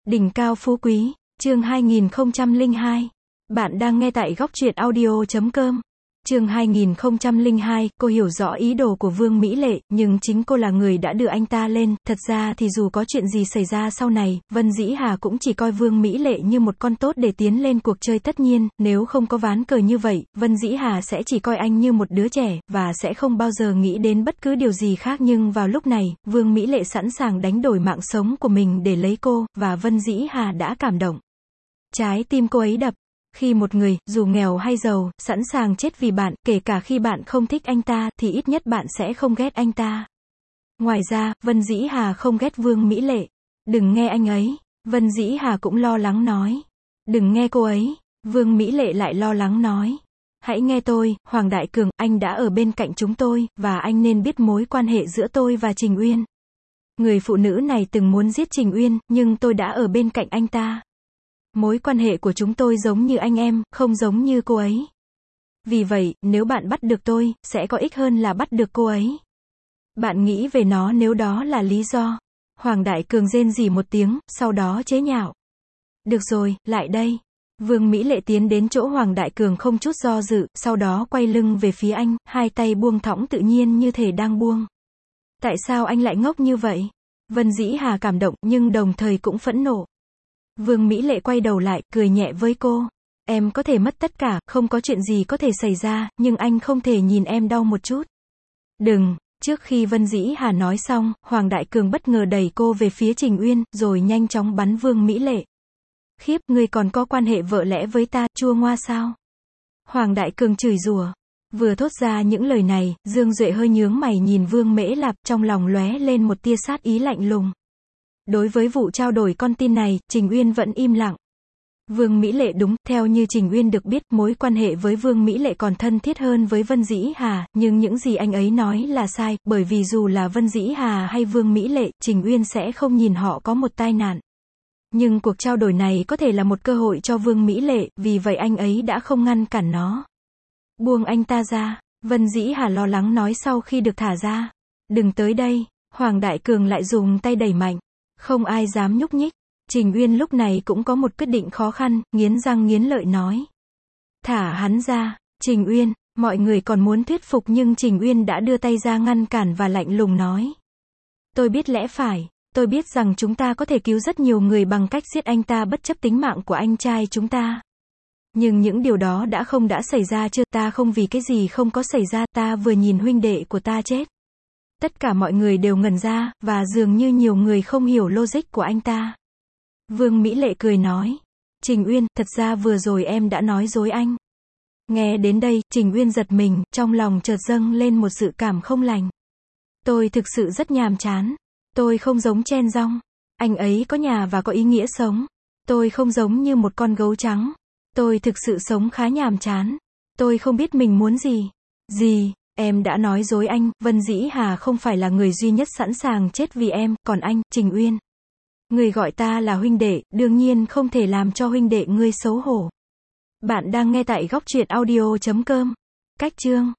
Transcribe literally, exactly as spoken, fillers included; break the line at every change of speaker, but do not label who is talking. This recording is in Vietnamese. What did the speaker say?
Đỉnh cao phú quý, chương hai nghìn không trăm lẻ hai. Bạn đang nghe tại góc truyện audio chấm com. Chương hai nghìn không trăm lẻ hai, cô hiểu rõ ý đồ của Vương Mỹ Lệ, nhưng chính cô là người đã đưa anh ta lên. Thật ra thì dù có chuyện gì xảy ra sau này, Vân Dĩ Hà cũng chỉ coi Vương Mỹ Lệ như một con tốt để tiến lên cuộc chơi. Tất nhiên, nếu không có ván cờ như vậy, Vân Dĩ Hà sẽ chỉ coi anh như một đứa trẻ, và sẽ không bao giờ nghĩ đến bất cứ điều gì khác. Nhưng vào lúc này, Vương Mỹ Lệ sẵn sàng đánh đổi mạng sống của mình để lấy cô, và Vân Dĩ Hà đã cảm động. Trái tim cô ấy đập. Khi một người, dù nghèo hay giàu, sẵn sàng chết vì bạn, kể cả khi bạn không thích anh ta, thì ít nhất bạn sẽ không ghét anh ta. Ngoài ra, Vân Dĩ Hà không ghét Vương Mỹ Lệ. Đừng nghe anh ấy. Vân Dĩ Hà cũng lo lắng nói. Đừng nghe cô ấy. Vương Mỹ Lệ lại lo lắng nói. Hãy nghe tôi, Hoàng Đại Cường, anh đã ở bên cạnh chúng tôi, và anh nên biết mối quan hệ giữa tôi và Trình Uyên. Người phụ nữ này từng muốn giết Trình Uyên, nhưng tôi đã ở bên cạnh anh ta. Mối quan hệ của chúng tôi giống như anh em, không giống như cô ấy. Vì vậy, nếu bạn bắt được tôi, sẽ có ích hơn là bắt được cô ấy. Bạn nghĩ về nó nếu đó là lý do. Hoàng Đại Cường rên rỉ một tiếng, sau đó chế nhạo. Được rồi, lại đây. Vương Mỹ Lệ tiến đến chỗ Hoàng Đại Cường không chút do dự, sau đó quay lưng về phía anh, hai tay buông thõng tự nhiên như thể đang buông. Tại sao anh lại ngốc như vậy? Vân Dĩ Hà cảm động, nhưng đồng thời cũng phẫn nộ. Vương Mỹ Lệ quay đầu lại, cười nhẹ với cô. Em có thể mất tất cả, không có chuyện gì có thể xảy ra, nhưng anh không thể nhìn em đau một chút. Đừng. Trước khi Vân Dĩ Hà nói xong, Hoàng Đại Cường bất ngờ đẩy cô về phía Trình Uyên, rồi nhanh chóng bắn Vương Mỹ Lệ. Khiếp, ngươi còn có quan hệ vợ lẽ với ta, chua ngoa sao? Hoàng Đại Cường chửi rủa. Vừa thốt ra những lời này, Dương Duệ hơi nhướng mày nhìn Vương Mễ Lạp, trong lòng lóe lên một tia sát ý lạnh lùng. Đối với vụ trao đổi con tin này, Trình Uyên vẫn im lặng. Vương Mỹ Lệ đúng, theo như Trình Uyên được biết, mối quan hệ với Vương Mỹ Lệ còn thân thiết hơn với Vân Dĩ Hà, nhưng những gì anh ấy nói là sai, bởi vì dù là Vân Dĩ Hà hay Vương Mỹ Lệ, Trình Uyên sẽ không nhìn họ có một tai nạn. Nhưng cuộc trao đổi này có thể là một cơ hội cho Vương Mỹ Lệ, vì vậy anh ấy đã không ngăn cản nó. Buông anh ta ra, Vân Dĩ Hà lo lắng nói sau khi được thả ra. Đừng tới đây, Hoàng Đại Cường lại dùng tay đẩy mạnh. Không ai dám nhúc nhích. Trình Uyên lúc này cũng có một quyết định khó khăn, nghiến răng nghiến lợi nói. Thả hắn ra. Trình Uyên, mọi người còn muốn thuyết phục nhưng Trình Uyên đã đưa tay ra ngăn cản và lạnh lùng nói. Tôi biết lẽ phải, tôi biết rằng chúng ta có thể cứu rất nhiều người bằng cách giết anh ta bất chấp tính mạng của anh trai chúng ta. Nhưng những điều đó đã không đã xảy ra chưa, ta không vì cái gì không có xảy ra, ta vừa nhìn huynh đệ của ta chết. Tất cả mọi người đều ngẩn ra, và dường như nhiều người không hiểu logic của anh ta. Vương Mỹ Lệ cười nói. Trình Uyên, thật ra vừa rồi em đã nói dối anh. Nghe đến đây, Trình Uyên giật mình, trong lòng chợt dâng lên một sự cảm không lành. Tôi thực sự rất nhàm chán. Tôi không giống Chen Rong. Anh ấy có nhà và có ý nghĩa sống. Tôi không giống như một con gấu trắng. Tôi thực sự sống khá nhàm chán. Tôi không biết mình muốn gì. Gì? Em đã nói dối anh, Vân Dĩ Hà không phải là người duy nhất sẵn sàng chết vì em, còn anh, Trình Uyên. Người gọi ta là huynh đệ, đương nhiên không thể làm cho huynh đệ ngươi xấu hổ. Bạn đang nghe tại góc truyện audio chấm com. Cách chương